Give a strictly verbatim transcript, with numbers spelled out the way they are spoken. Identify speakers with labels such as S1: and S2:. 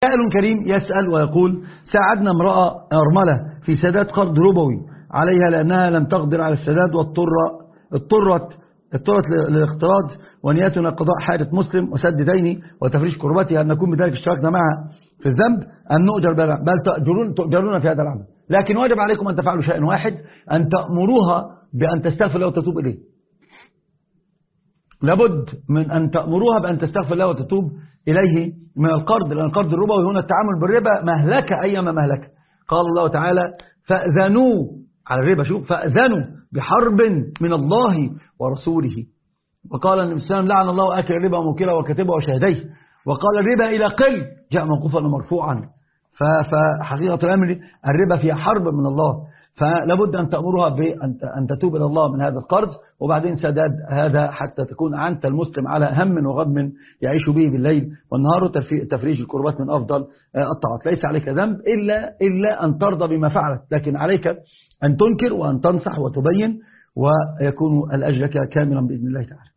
S1: سائل كريم يسأل ويقول: ساعدنا امرأة أرملة في سداد قرض ربوي عليها لأنها لم تقدر على السداد واضطر اضطرت اضطرت للاقتراض، ونيتنا قضاء حاجة مسلم وسد ديني وتفريش كربتها، أن نكون بذلك اشتركنا معها في الذنب أن نؤجر بل تؤجرون, تؤجرون في هذا العمل. لكن واجب عليكم أن تفعلوا شيء واحد: أن تأمروها بأن تستغفر الله وتتوب إليه. لابد من أن تأمروها بأن تستغفر الله وتتوب إليه من القرض، لأن القرض الربوي هنا التعامل بالربا مهلكة أيما مهلكة. قال الله تعالى: فأذنوا على الربا، شوف، فأذنوا بحرب من الله ورسوله. وقال النبي صلى الله عليه وسلم: لعن الله آكل الربا وموكله وكاتبه وشاهديه. وقال: الربا إلى قل جاء موقوفا ومرفوعا. فحقيقة الأمر الربا فيها حرب من الله، فلابد أن تأمرها بأن تتوب إلى الله من هذا القرض، وبعدين سداد هذا حتى تكون أنت المسلم على هم وغم يعيش به بالليل والنهار، وتفريج الكربات من أفضل الطاعات. ليس عليك ذنب إلا, إلا أن ترضى بما فعلت، لكن عليك أن تنكر وأن تنصح وتبين، ويكون الأجر كاملا بإذن الله تعالى.